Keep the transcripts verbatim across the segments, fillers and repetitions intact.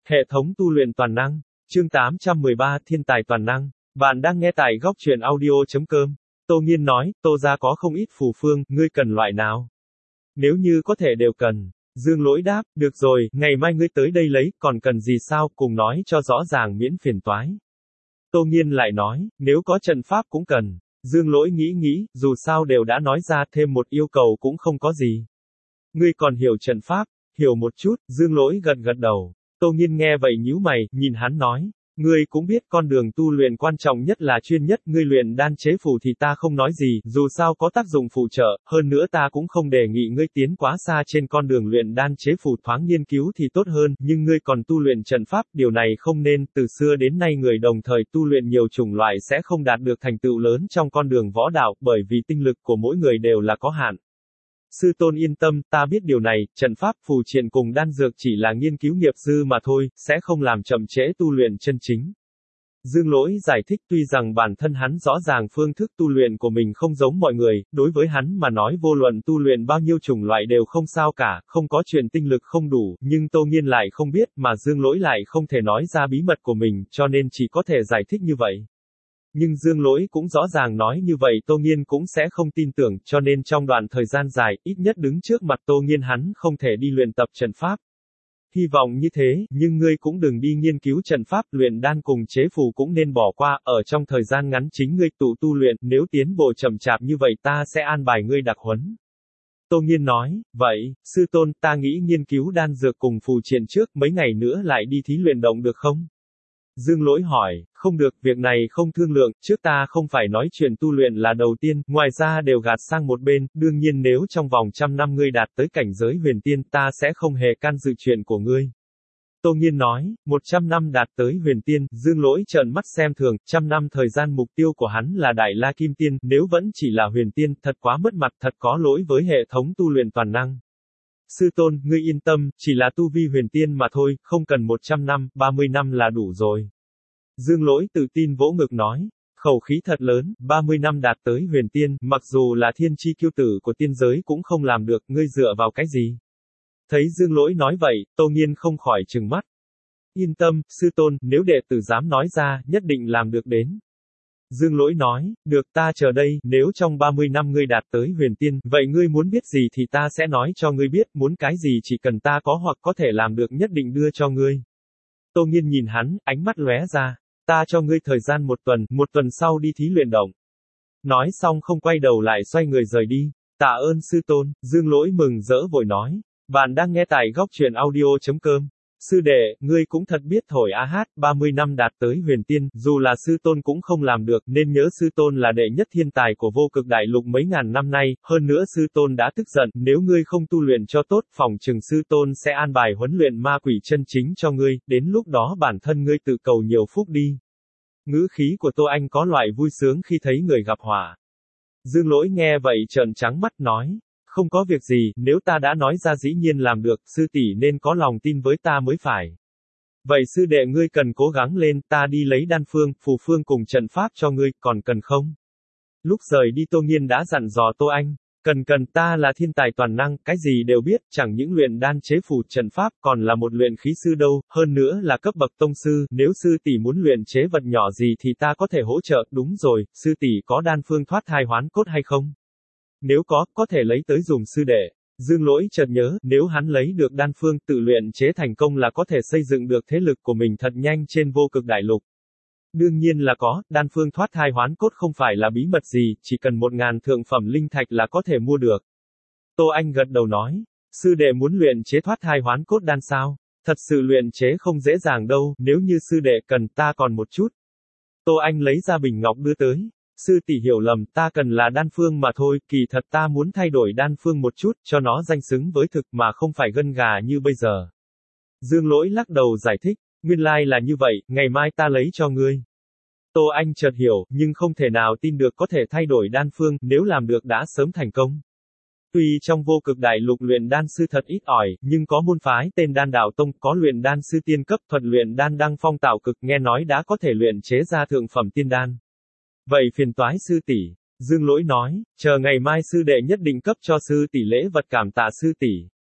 Hệ thống tu luyện toàn năng, chương tám trăm mười ba Thiên tài toàn năng. Bạn đang nghe tại góc truyện audio.com. Tô Nghiên nói, Tô gia có không ít phù phương, ngươi cần loại nào? Nếu như có thể đều cần. Dương Lỗi đáp, được rồi, ngày mai ngươi tới đây lấy, còn cần gì sao, cùng nói cho rõ ràng miễn phiền toái. Tô Nghiên lại nói, nếu có trận pháp cũng cần. Dương Lỗi nghĩ nghĩ, dù sao đều đã nói ra, thêm một yêu cầu cũng không có gì. Ngươi còn hiểu trận pháp? Hiểu một chút, Dương Lỗi gật gật đầu. Tô Nghiên nghe vậy nhíu mày, nhìn hắn nói, ngươi cũng biết con đường tu luyện quan trọng nhất là chuyên nhất, ngươi luyện đan chế phù thì ta không nói gì, dù sao có tác dụng phụ trợ, hơn nữa ta cũng không đề nghị ngươi tiến quá xa trên con đường luyện đan chế phù, thoáng nghiên cứu thì tốt hơn, nhưng ngươi còn tu luyện trận pháp, điều này không nên, từ xưa đến nay người đồng thời tu luyện nhiều chủng loại sẽ không đạt được thành tựu lớn trong con đường võ đạo, bởi vì tinh lực của mỗi người đều là có hạn. Sư tôn yên tâm, ta biết điều này, trận pháp, phù triện cùng đan dược chỉ là nghiên cứu nghiệp dư mà thôi, sẽ không làm chậm trễ tu luyện chân chính. Dương Lỗi giải thích tuy rằng bản thân hắn rõ ràng phương thức tu luyện của mình không giống mọi người, đối với hắn mà nói vô luận tu luyện bao nhiêu chủng loại đều không sao cả, không có chuyện tinh lực không đủ, nhưng Tô Nghiên lại không biết, mà Dương Lỗi lại không thể nói ra bí mật của mình, cho nên chỉ có thể giải thích như vậy. Nhưng Dương Lỗi cũng rõ ràng nói như vậy Tô Nghiên cũng sẽ không tin tưởng, cho nên trong đoạn thời gian dài, ít nhất đứng trước mặt Tô Nghiên hắn không thể đi luyện tập trận pháp. Hy vọng như thế, nhưng ngươi cũng đừng đi nghiên cứu trận pháp, luyện đan cùng chế phù cũng nên bỏ qua, ở trong thời gian ngắn chính ngươi tụ tu luyện, nếu tiến bộ chậm chạp như vậy ta sẽ an bài ngươi đặc huấn. Tô Nghiên nói, vậy, sư tôn, ta nghĩ nghiên cứu đan dược cùng phù triện trước, mấy ngày nữa lại đi thí luyện động được không? Dương Lỗi hỏi, không được, việc này không thương lượng, trước ta không phải nói chuyện tu luyện là đầu tiên, ngoài ra đều gạt sang một bên, đương nhiên nếu trong vòng trăm năm ngươi đạt tới cảnh giới huyền tiên, ta sẽ không hề can dự chuyện của ngươi. Tô Nghiên nói, một trăm năm đạt tới huyền tiên, Dương Lỗi trợn mắt xem thường, trăm năm thời gian mục tiêu của hắn là Đại La Kim Tiên, nếu vẫn chỉ là huyền tiên, thật quá mất mặt, thật có lỗi với hệ thống tu luyện toàn năng. Sư tôn, ngươi yên tâm, chỉ là tu vi huyền tiên mà thôi, không cần một trăm năm, ba mươi năm là đủ rồi. Dương Lỗi tự tin vỗ ngực nói, khẩu khí thật lớn, ba mươi năm đạt tới huyền tiên, mặc dù là thiên chi kiêu tử của tiên giới cũng không làm được, ngươi dựa vào cái gì? Thấy Dương Lỗi nói vậy, Tô Nghiên không khỏi trừng mắt. Yên tâm, sư tôn, nếu đệ tử dám nói ra, nhất định làm được đến. Dương Lỗi nói, được ta chờ đây, nếu trong ba mươi năm ngươi đạt tới huyền tiên, vậy ngươi muốn biết gì thì ta sẽ nói cho ngươi biết, muốn cái gì chỉ cần ta có hoặc có thể làm được nhất định đưa cho ngươi. Tô Nghiên nhìn hắn, ánh mắt lóe ra, ta cho ngươi thời gian một tuần, một tuần sau đi thí luyện động. Nói xong không quay đầu lại xoay người rời đi, tạ ơn sư tôn, Dương Lỗi mừng rỡ vội nói, bạn đang nghe tại góc truyện audio.com. Sư đệ, ngươi cũng thật biết thổi a hát, ba mươi năm đạt tới huyền tiên, dù là sư tôn cũng không làm được, nên nhớ sư tôn là đệ nhất thiên tài của vô cực đại lục mấy ngàn năm nay, hơn nữa sư tôn đã tức giận, nếu ngươi không tu luyện cho tốt, phòng trừng sư tôn sẽ an bài huấn luyện ma quỷ chân chính cho ngươi, đến lúc đó bản thân ngươi tự cầu nhiều phúc đi. Ngữ khí của Tô Anh có loại vui sướng khi thấy người gặp họa. Dương Lỗi nghe vậy trợn trắng mắt nói. Không có việc gì, nếu ta đã nói ra dĩ nhiên làm được, sư tỷ nên có lòng tin với ta mới phải. Vậy sư đệ ngươi cần cố gắng lên, ta đi lấy đan phương, phù phương cùng trận pháp cho ngươi, còn cần không? Lúc rời đi Tô Nghiên đã dặn dò Tô Anh, cần cần ta là thiên tài toàn năng, cái gì đều biết, chẳng những luyện đan chế phù trận pháp, còn là một luyện khí sư đâu, hơn nữa là cấp bậc tông sư, nếu sư tỷ muốn luyện chế vật nhỏ gì thì ta có thể hỗ trợ, đúng rồi, sư tỷ có đan phương thoát thai hoán cốt hay không? Nếu có, có thể lấy tới dùng sư đệ. Dương Lỗi chợt nhớ, nếu hắn lấy được đan phương tự luyện chế thành công là có thể xây dựng được thế lực của mình thật nhanh trên vô cực đại lục. Đương nhiên là có, đan phương thoát thai hoán cốt không phải là bí mật gì, chỉ cần một ngàn thượng phẩm linh thạch là có thể mua được. Tô Anh gật đầu nói, sư đệ muốn luyện chế thoát thai hoán cốt đan sao? Thật sự luyện chế không dễ dàng đâu, nếu như sư đệ cần ta còn một chút. Tô Anh lấy ra bình ngọc đưa tới. Sư tỷ hiểu lầm, ta cần là đan phương mà thôi, kỳ thật ta muốn thay đổi đan phương một chút, cho nó danh xứng với thực mà không phải gân gà như bây giờ. Dương Lỗi lắc đầu giải thích, nguyên lai là như vậy, ngày mai ta lấy cho ngươi. Tô Anh chợt hiểu, nhưng không thể nào tin được có thể thay đổi đan phương, nếu làm được đã sớm thành công. Tuy trong vô cực đại lục luyện đan sư thật ít ỏi, nhưng có môn phái tên Đan Đạo Tông, có luyện đan sư tiên cấp, thuật luyện đan đăng phong tạo cực, nghe nói đã có thể luyện chế ra thượng phẩm tiên đan. Vậy phiền toái sư tỷ, Dương Lỗi nói, chờ ngày mai sư đệ nhất định cấp cho sư tỷ lễ vật cảm tạ sư tỷ.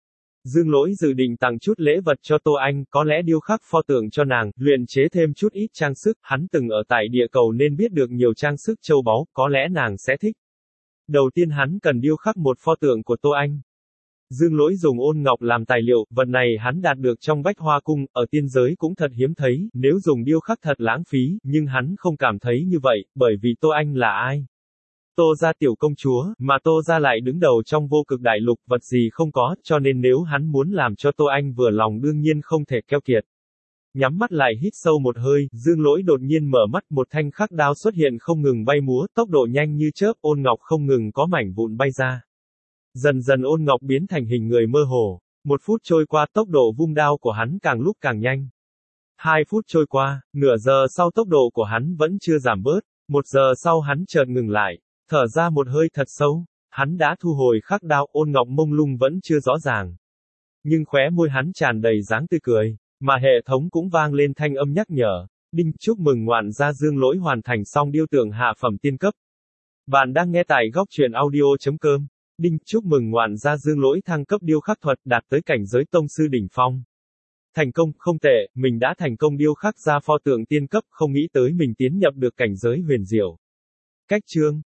Dương Lỗi dự định tặng chút lễ vật cho Tô Anh, có lẽ điêu khắc pho tượng cho nàng, luyện chế thêm chút ít trang sức, hắn từng ở tại địa cầu nên biết được nhiều trang sức châu báu, có lẽ nàng sẽ thích. Đầu tiên hắn cần điêu khắc một pho tượng của Tô Anh. Dương Lỗi dùng ôn ngọc làm tài liệu, vật này hắn đạt được trong Bách Hoa Cung, ở tiên giới cũng thật hiếm thấy, nếu dùng điêu khắc thật lãng phí, nhưng hắn không cảm thấy như vậy, bởi vì Tô Anh là ai? Tô gia tiểu công chúa, mà Tô gia lại đứng đầu trong vô cực đại lục, vật gì không có, cho nên nếu hắn muốn làm cho Tô Anh vừa lòng đương nhiên không thể keo kiệt. Nhắm mắt lại hít sâu một hơi, Dương Lỗi đột nhiên mở mắt, một thanh khắc đao xuất hiện không ngừng bay múa, tốc độ nhanh như chớp, ôn ngọc không ngừng có mảnh vụn bay ra. Dần dần ôn ngọc biến thành hình người mơ hồ. Một phút trôi qua, tốc độ vung đao của hắn càng lúc càng nhanh. Hai phút trôi qua, nửa giờ sau tốc độ của hắn vẫn chưa giảm bớt. Một giờ sau hắn chợt ngừng lại, thở ra một hơi thật sâu. Hắn đã thu hồi khắc đao, ôn ngọc mông lung vẫn chưa rõ ràng. Nhưng khóe môi hắn tràn đầy dáng tươi cười, mà hệ thống cũng vang lên thanh âm nhắc nhở. Đinh, chúc mừng ngoạn gia Dương Lỗi hoàn thành xong điêu tượng hạ phẩm tiên cấp. Bạn đang nghe tại góc truyện audio.com. Đinh, chúc mừng ngoạn gia Dương Lỗi thăng cấp điêu khắc thuật, đạt tới cảnh giới tông sư đỉnh phong. Thành công, không tệ, mình đã thành công điêu khắc ra pho tượng tiên cấp, không nghĩ tới mình tiến nhập được cảnh giới huyền diệu. Cách chương